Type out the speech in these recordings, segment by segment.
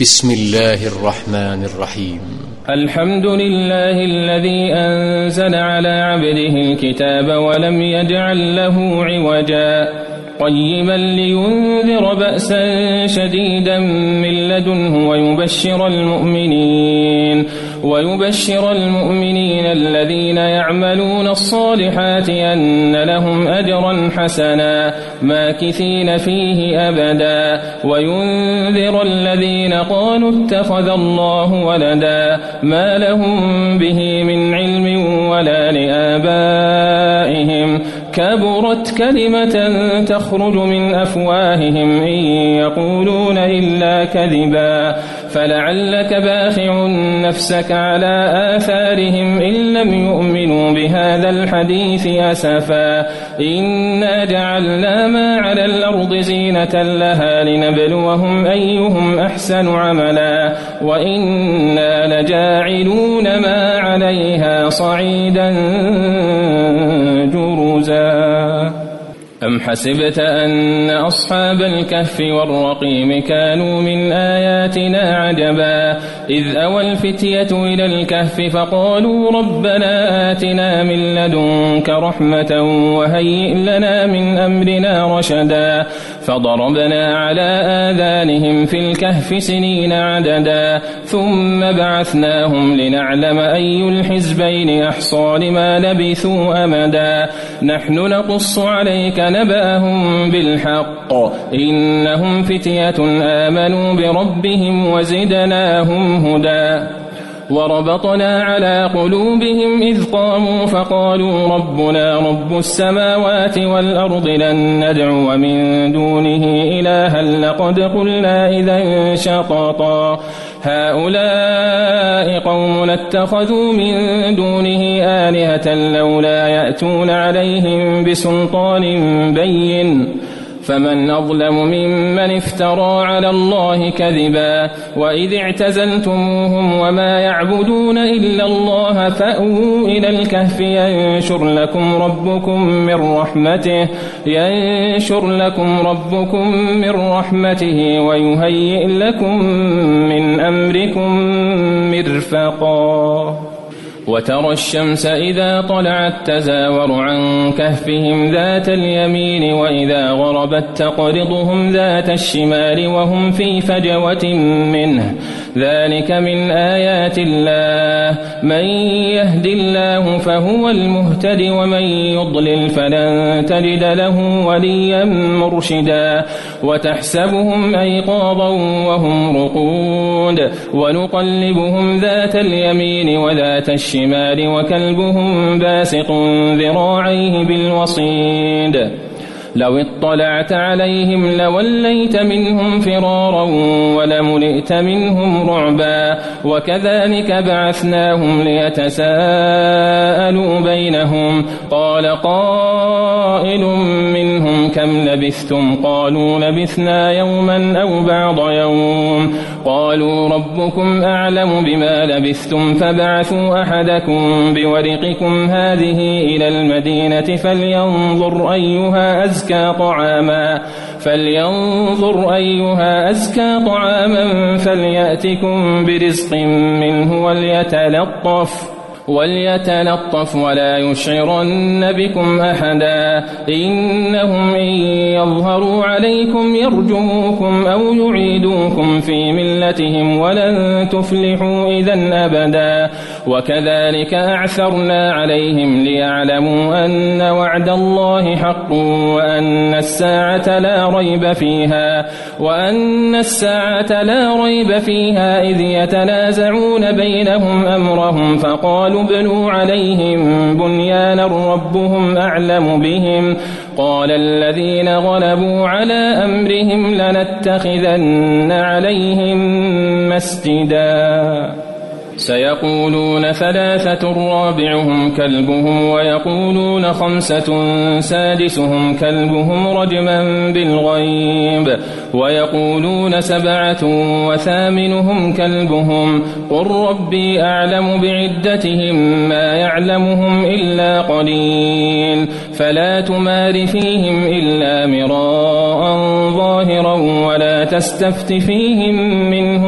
بسم الله الرحمن الرحيم. الحمد لله الذي أنزل على عبده الكتاب ولم يجعل له عوجا قيما لينذر بأسا شديدا من لدنه ويبشر المؤمنين الذين يعملون الصالحات أن لهم أجرا حسنا ماكثين فيه أبدا وينذر الذين قالوا اتخذ الله ولدا ما لهم به من علم ولا لآبائهم كبرت كلمة تخرج من أفواههم إن يقولون إلا كذبا فلعلك باخع نفسك على آثارهم إن لم يؤمنوا بهذا الحديث أسفا إنا جعلنا ما على الأرض زينة لها لنبلوهم أيهم أحسن عملا وإنا لجاعلون ما عليها صعيدا جرزا أم حسبت أن أصحاب الكهف والرقيم كانوا من آياتنا عجبا إذ أوى الفتية إلى الكهف فقالوا ربنا آتنا من لدنك رحمة وهيئ لنا من أمرنا رشدا فضربنا على آذانهم في الكهف سنين عددا ثم بعثناهم لنعلم أي الحزبين أحصى لما لبثوا أمدا نحن نقص عليك نبأهم بالحق إنهم فتية آمنوا بربهم وزدناهم هدى وربطنا على قلوبهم إذ قاموا فقالوا ربنا رب السماوات والأرض لن ندعو من دونه إلها لقد قلنا إذا شططا هؤلاء قوم اتخذوا من دونه آلهة لولا يأتون عليهم بسلطان بين فمن أظلم ممن افترى على الله كذبا وإذ اعتزلتموهم وما يعبدون إلا الله فأووا إلى الكهف ينشر لكم ربكم من رحمته ويهيئ لكم من أمركم مرفقا وترى الشمس إذا طلعت تزاور عن كهفهم ذات اليمين وإذا غربت تقرضهم ذات الشمال وهم في فجوة منه ذلك من آيات الله من يهد الله فهو المهتد ومن يضلل فلن تجد له وليا مرشدا وتحسبهم أيقاظا وهم رقود ونقلبهم ذات اليمين وذات الشمال وكلبهم باسط ذراعيه بالوصيد لو اطلعت عليهم لوليت منهم فرارا ولملئت منهم رعبا وكذلك بعثناهم ليتساءلوا بينهم قال قائل منهم كم لبثتم قالوا لبثنا يوما أو بعض يوم قالوا ربكم أعلم بما لبثتم فبعثوا أحدكم بورقكم هذه إلى المدينة فلينظر أيها أزكى طعاما فليأتكم برزق منه وليتلطف ولا يشعرن بكم أحدا إنهم إن يظهروا عليكم يرجموكم أو يعيدوكم في ملتهم ولن تفلحوا إذن أبدا وكذلك أعثرنا عليهم ليعلموا أن وعد الله حق وأن الساعة لا ريب فيها إذ يتنازعون بينهم أمرهم فقالوا ابنوا عليهم بنيانا ربهم أعلم بهم قال الذين غلبوا على أمرهم لنتخذن عليهم مسجدا سيقولون 3 رابعهم كلبهم ويقولون 5 سادسهم كلبهم رجما بالغيب ويقولون 7 وثامنهم كلبهم قل ربي أعلم بعدتهم ما يعلمهم إلا قليل فلا تمار فيهم إلا مراء ظاهرا ولا تستفت فيهم منهم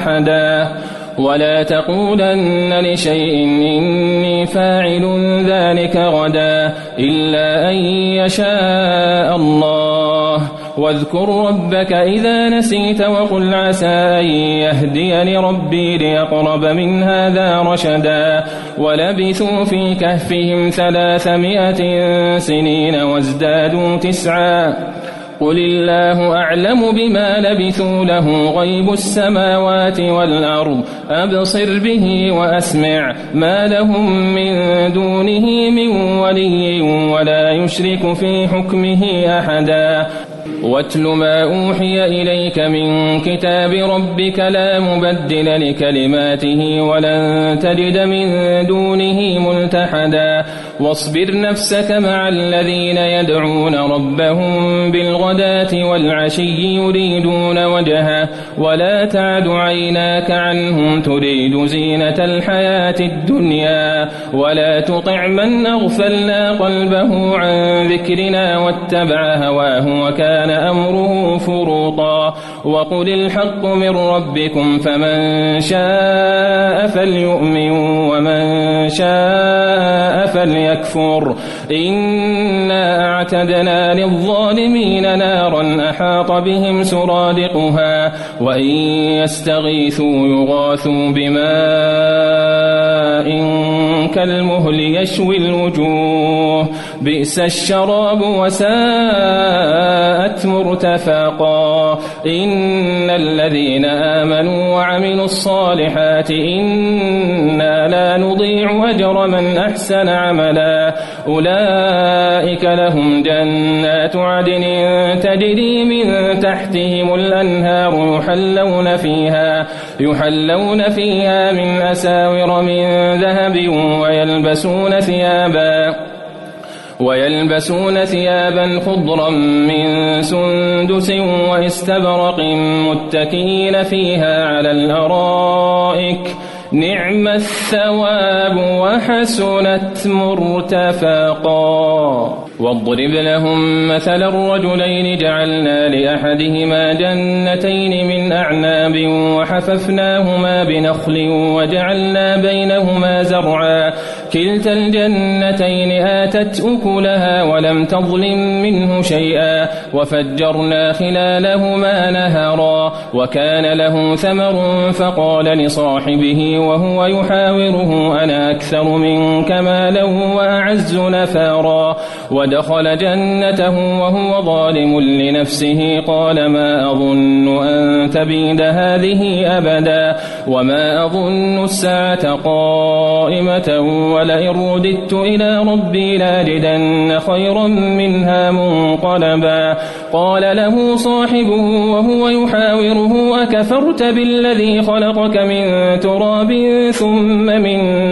أحدا ولا تقولن لشيء إني فاعل ذلك غدا إلا أن يشاء الله واذكر ربك إذا نسيت وقل عسى أن يهديني ربي ليقرب من هذا رشدا ولبثوا في كهفهم 300 سنين وازدادوا 9 قل الله أعلم بما لبثوا له غيب السماوات والأرض أبصر به وأسمع ما لهم من دونه من ولي ولا يشرك في حكمه أحدا واتل ما أوحي إليك من كتاب ربك لا مبدل لكلماته ولن تجد من دونه ملتحدا واصبر نفسك مع الذين يدعون ربهم بالغداة والعشي يريدون وجهه ولا تعد عيناك عنهم تريد زينة الحياة الدنيا ولا تطع من أغفلنا قلبه عن ذكرنا واتبع هواه وكان أمره فرطا وقل الحق من ربكم فمن شاء فليؤمن ومن شاء فليكفر إنا أعتدنا للظالمين نارا أحاط بهم سرادقها وإن يستغيثوا يغاثوا بماء كالمهل يشوي الوجوه بئس الشراب وساءت مرتفقا إن الذين آمنوا وعملوا الصالحات إنا لا نضيع أجر من أحسن عملا أولئك لهم جنات عدن تجري من تحتهم الأنهار يحلون فيها من أساور من ذهب ويلبسون ثيابا خضرا من سندس واستبرق متكئين فيها على الأرائك نعم الثواب وحسنت مرتفقا واضرب لهم مثل الرجلين جعلنا لأحدهما جنتين من أعناب وحففناهما بنخل وجعلنا بينهما زرعا كلتا الجنتين آتت أكلها ولم تظلم منه شيئا وفجرنا خلالهما نهرا وكان له ثمر فقال لصاحبه وهو يحاوره أنا أكثر منك مالا وأعز نفارا ودخل جنته وهو ظالم لنفسه قال ما أظن أن تبيد هذه أبدا وما أظن الساعة قائمة ولئن رددت إلى ربي لاجدن خيرا منها منقلبا قال له صاحبه وهو يحاوره أكفرت بالذي خلقك من تراب ثم من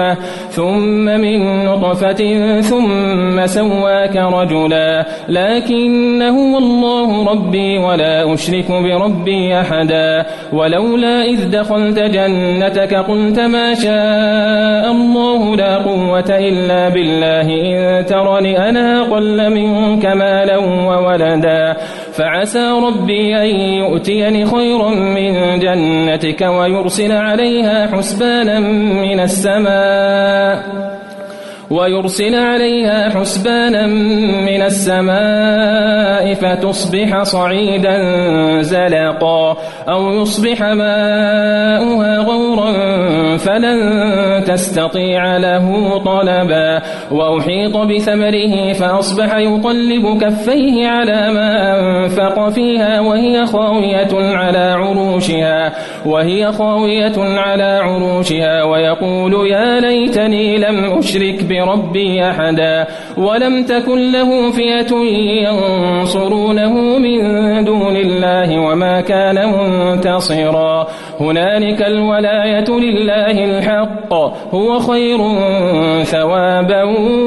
نطفة ثم سواك رجلا لكنه الله ربي ولا أشرك بربي أحدا ولولا إذ دخلت جنتك قلت ما شاء الله لا قوة إلا بالله إن ترني أنا أقل منك مالا وولدا فعسى ربي أن يؤتيني خيرا من جنتك ويرسل عليها حسبانا من السماء فتصبح صعيدا زلقا أو يصبح ماؤها غورا فلن تستطيع له طلبا وأحيط بثمره فأصبح يقلب كفيه على ما أنفق فيها وهي خاوية على عروشها ويقول يا ليتني لم أشرك بربي أحدا ولم تكن له فئة ينصرونه من دون الله وما كان منتصرا هنالك الولاية لله الحق هو خير ثوابا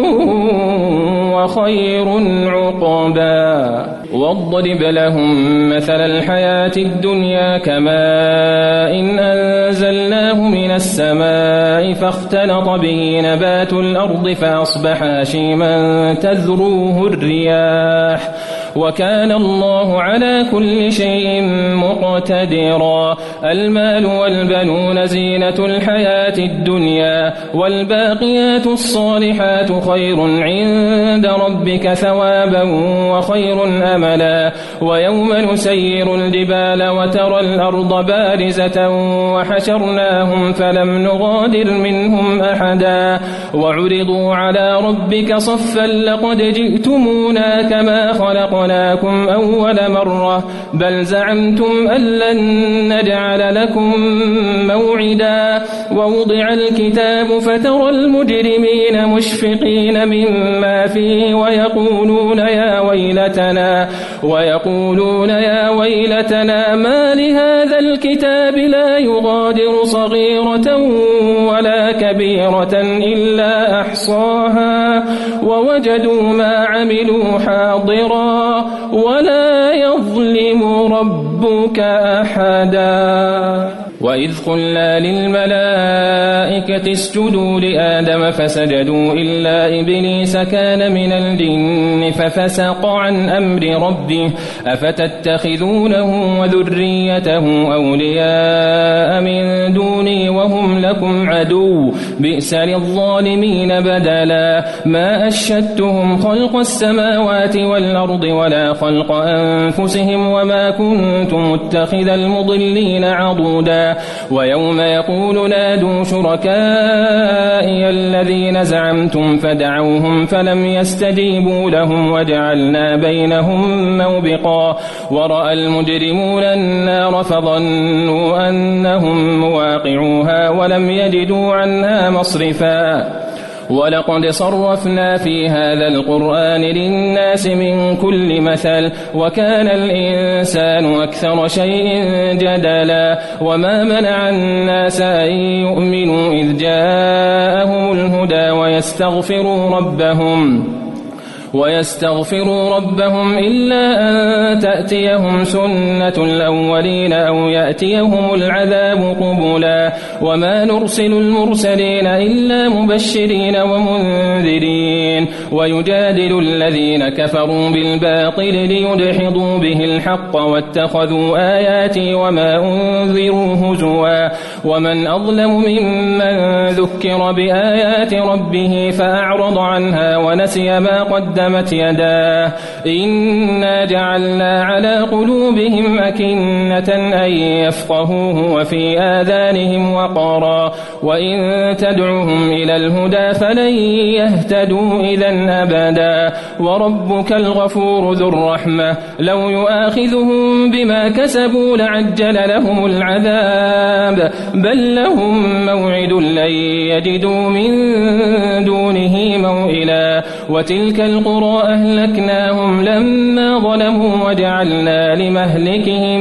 وخير عقبا واضرب لهم مثل الحياة الدنيا كماء إن أنزلناه من السماء فاختلط به نبات الأرض فأصبح هشيما تذروه الرياح وكان الله على كل شيء مقتدرا. المال والبنون زينة الحياة الدنيا، والباقيات الصالحات خير عند ربك ثوابا وخير أملا. ويوم نسير الجبال وترى الأرض بارزة وحشرناهم فلم نغادر منهم أحدا وعرضوا على ربك صفا لقد جئتمونا كما خلقناكم أول مرة بل زعمتم أن لن نجعل لكم موعدا. ووضع الكتاب فترى المجرمين مشفقين مما فيه ويقولون يا ويلتنا ما لهذا الكتاب لا يغادر صغيرة ولا كبيرة إلا أحصاها ووجدوا ما عملوا حاضرا ولا يظلم ربك أحدا. وإذ قلنا للملائكة اسجدوا لآدم فسجدوا إلا إبليس كان من الجن ففسق عن أمر ربه أفتتخذونه وذريته أولياء من دوني وهم لكم عدو بئس للظالمين بدلا. ما أشهدتهم خلق السماوات والأرض ولا خلق أنفسهم وما كنت متخذ المضلين عضودا. ويوم يقول نادوا شركائي الذين زعمتم فدعوهم فلم يستجيبوا لهم وجعلنا بينهم موبقا. ورأى المجرمون النار فظنوا أنهم مواقعوها ولم يجدوا عنها مصرفا. ولقد صرفنا في هذا القرآن للناس من كل مثل وكان الإنسان أكثر شيء جدلا. وما منع الناس أن يؤمنوا إذ جاءهم الهدى ويستغفروا ربهم إلا أن تأتيهم سنة الأولين أو يأتيهم العذاب قبلا. وما نرسل المرسلين إلا مبشرين ومنذرين ويجادل الذين كفروا بالباطل ليدحضوا به الحق واتخذوا آياتي وما أنذروا هزوا. ومن أظلم ممن ذكر بآيات ربه فأعرض عنها ونسي ما قدمت يداه إنا جعلنا على قلوبهم أكنة أن يفقهوه وفي آذانهم وقرا وإن تدعوهم إلى الهدى فلن يهتدوا إذا أبدا. وربك الغفور ذو الرحمة لو يؤاخذهم بما كسبوا لعجل لهم العذاب بل لهم موعد لن يجدوا من دونه موئلا. وتلك القرى أهلكناهم لما ظلموا وجعلنا لمهلكهم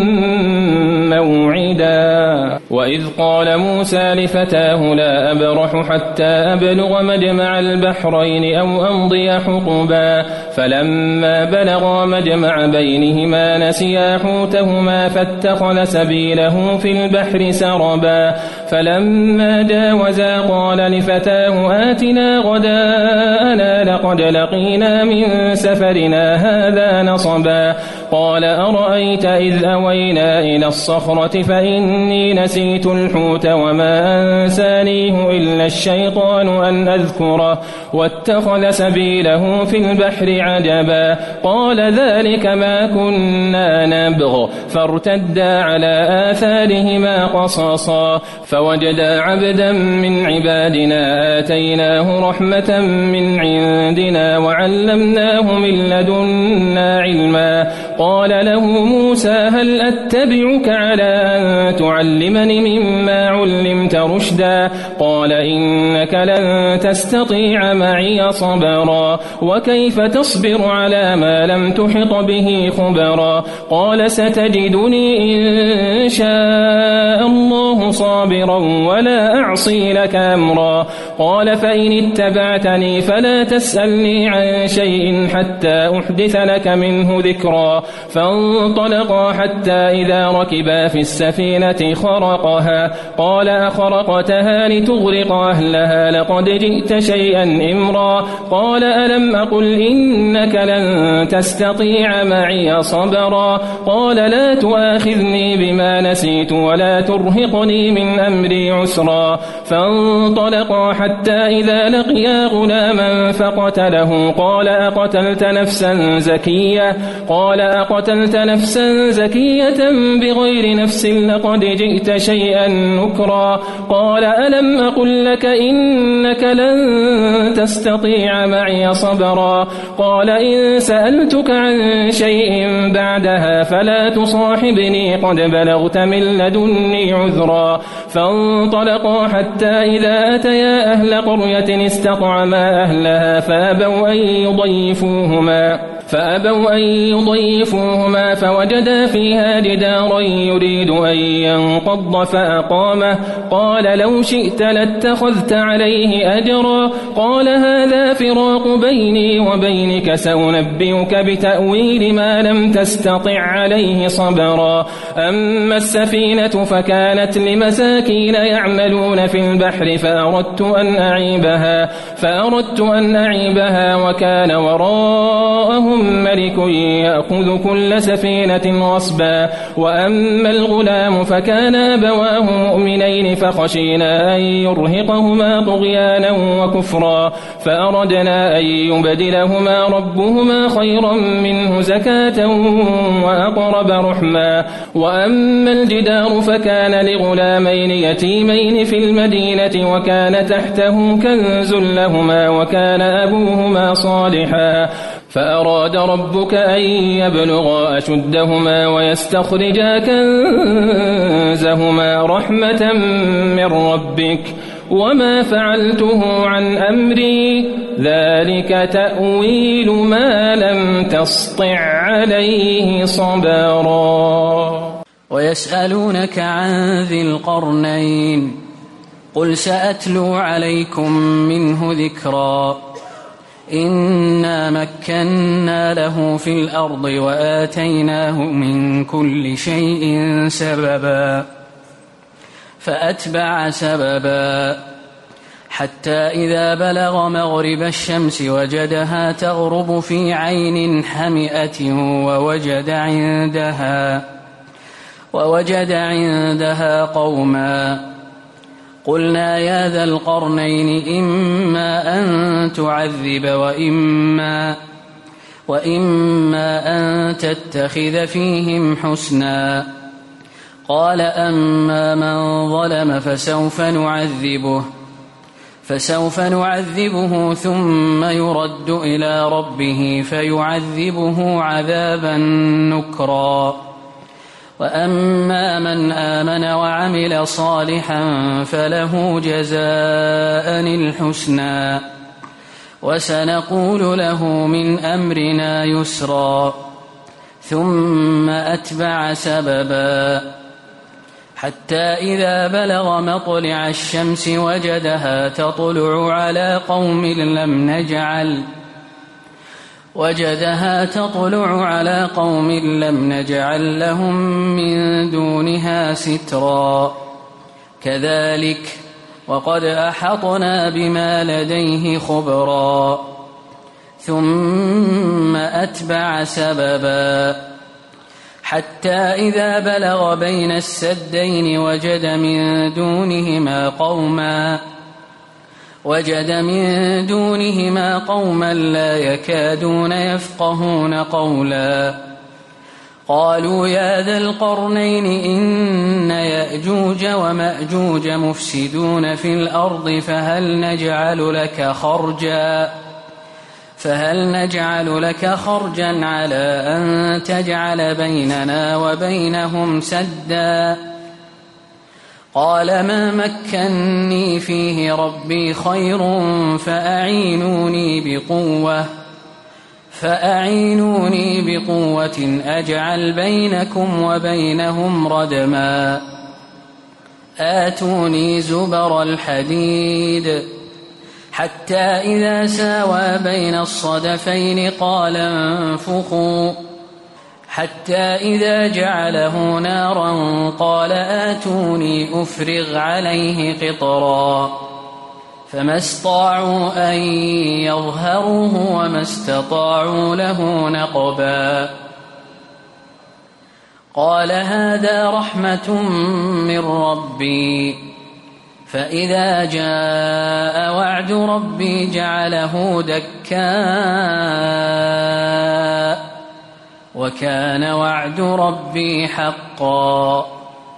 موعدا. وإذ قال موسى لفتاه لا أبرح حتى أبلغ مجمع البحرين أو أمضي حقبا فلما بلغا مجمع بينهما نسيا حوتهما فاتخذ سبيله في البحر سربا. فلما جاوزا قال لفتاه آتنا غداءنا لقد لقينا من سفرنا هذا نصبا. قال أرأيت إذ أوينا إلى الصخرة فإني نسيت الحوت وما أنسانيه إلا الشيطان أن أذكره واتخذ سبيله في البحر عجبا. قال ذلك ما كنا نبغ فارتدا على آثارهما قصصا فوجدا عبدا من عبادنا آتيناه رحمة من عندنا وعلمناه من لدنا علما. قال له موسى هل أتبعك على أن تعلمني مما علمت رشدا. قال إنك لن تستطيع معي صبرا وكيف تصبر على ما لم تحط به خبرا. قال ستجدني إن شاء الله صابرا ولا أعصي لك أمرا. قال فإن اتبعتني فلا تسألني عن شيء حتى أحدث لك منه ذكرا. فانطلقا حتى إذا ركبا في السفينة خرقها قال أخرقتها لتغرق أهلها لقد جئت شيئا إمرا قال ألم أقل إنك لن تستطيع معي صبرا قال لا تؤاخذني بما نسيت ولا ترهقني من أمري عسرا فانطلقا حتى إذا لقيا غلاما فقتله قال أقتلت نفسا زكية بغير نفس لقد جئت شيئا نكرا قال ألم أقل لك إنك لن تستطيع معي صبرا قال إن سألتك عن شيء بعدها فلا تصاحبني قد بلغت من لدني عذرا فانطلقا حتى إذا أتيا أهل قرية استطعما أهلها فأبوا أن يضيفوهما فوجدا فيها جدارا يريد أن ينقض فأقامه قال لو شئت لاتخذت عليه أجرا قال هذا فراق بيني وبينك سأنبئك بتأويل ما لم تستطع عليه صبرا أما السفينة فكانت لمساكين يعملون في البحر فأردت أن أعيبها وكان وراءهم ملك يأخذ كل سفينة غصبا وأما الغلام فكان أبواه مؤمنين فخشينا أن يرهقهما طغيانا وكفرا فأردنا أن يبدلهما ربهما خيرا منه زكاة وأقرب رحما وأما الجدار فكان لغلامين يتيمين في المدينة وكان تحته كنز لهما وكان أبوهما صالحا فأراد ربك أن يبلغا أشدهما ويستخرجا كنزهما رحمة من ربك وما فعلته عن أمري ذلك تأويل ما لم تسطع عليه صبرا ويسألونك عن ذي القرنين قل سأتلو عليكم منه ذكرا إنا مكنا له في الأرض وآتيناه من كل شيء سببا فأتبع سببا حتى إذا بلغ مغرب الشمس وجدها تغرب في عين حمئة ووجد عندها قوما قلنا يا ذا القرنين إما أن تعذب وإما أن تتخذ فيهم حسنا قال أما من ظلم فسوف نعذبه ثم يرد إلى ربه فيعذبه عذابا نكرا وأما من آمن وعمل صالحا فله جزاء الحسنى وسنقول له من أمرنا يسرا ثم أتبع سببا حتى إذا بلغ مطلع الشمس وجدها تطلع على قوم لم نجعل لهم من دونها سترا كذلك وقد أحطنا بما لديه خبرا ثم أتبع سببا حتى إذا بلغ بين السدين وجد من دونهما قوما لا يكادون يفقهون قولا قالوا يا ذا القرنين إن يأجوج ومأجوج مفسدون في الأرض فهل نجعل لك خرجا على أن تجعل بيننا وبينهم سدا قال ما مكني فيه ربي خير فأعينوني بقوة أجعل بينكم وبينهم ردما آتوني زبر الحديد حتى إذا ساوى بين الصدفين قال انفخوا حتى إذا جعله نارا قال آتوني أفرغ عليه قطرا فما استطاعوا أن يظهروه وما استطاعوا له نقبا قال هذا رحمة من ربي فإذا جاء وعد ربي جعله دكاء وكان وعد ربي حقا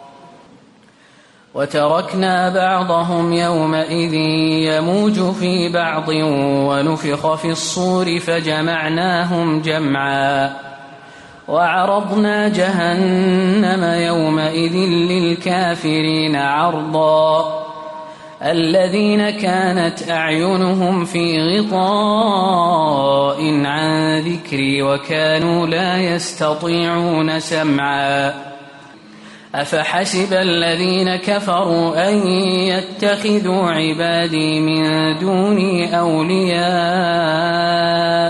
وتركنا بعضهم يومئذ يموج في بعض ونفخ في الصور فجمعناهم جمعا وعرضنا جهنم يومئذ للكافرين عرضا الذين كانت أعينهم في غطاء عن ذكري وكانوا لا يستطيعون سمعا أفحسب الذين كفروا أن يتخذوا عبادي من دوني أولياء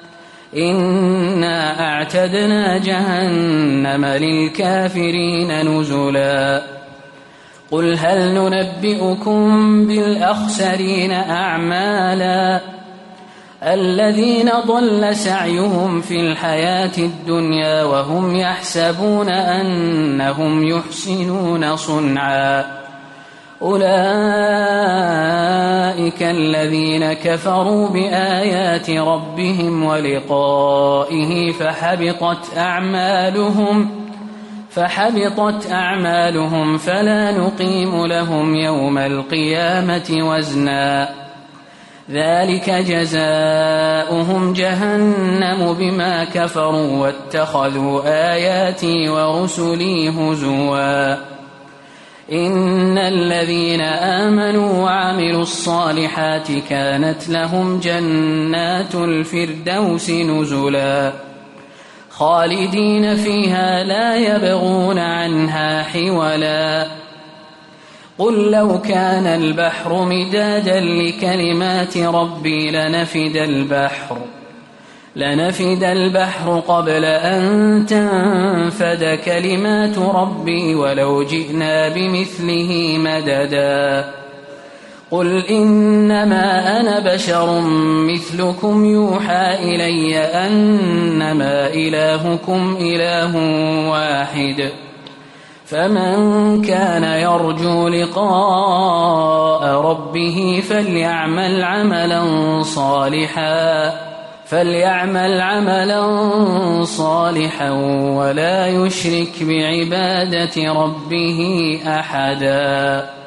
إنا أعتدنا جهنم للكافرين نزلا قل هل ننبئكم بالأخسرين أعمالا الذين ضل سعيهم في الحياة الدنيا وهم يحسبون أنهم يحسنون صنعا أولئك الذين كفروا بآيات ربهم ولقائه فحبطت أعمالهم فلا نقيم لهم يوم القيامة وزنا ذلك جزاؤهم جهنم بما كفروا واتخذوا آياتي ورسلي هزوا إن الذين آمنوا وعملوا الصالحات كانت لهم جنات الفردوس نزلا خالدين فيها لا يبغون عنها حولا قل لو كان البحر مدادا لكلمات ربي لنفد البحر قبل أن تنفد كلمات ربي ولو جئنا بمثله مددا قل إنما أنا بشر مثلكم يوحى إلي أنما إلهكم إله واحد فمن كان يرجو لقاء ربه فليعمل عملا صالحا ولا يشرك بعبادة ربه أحدا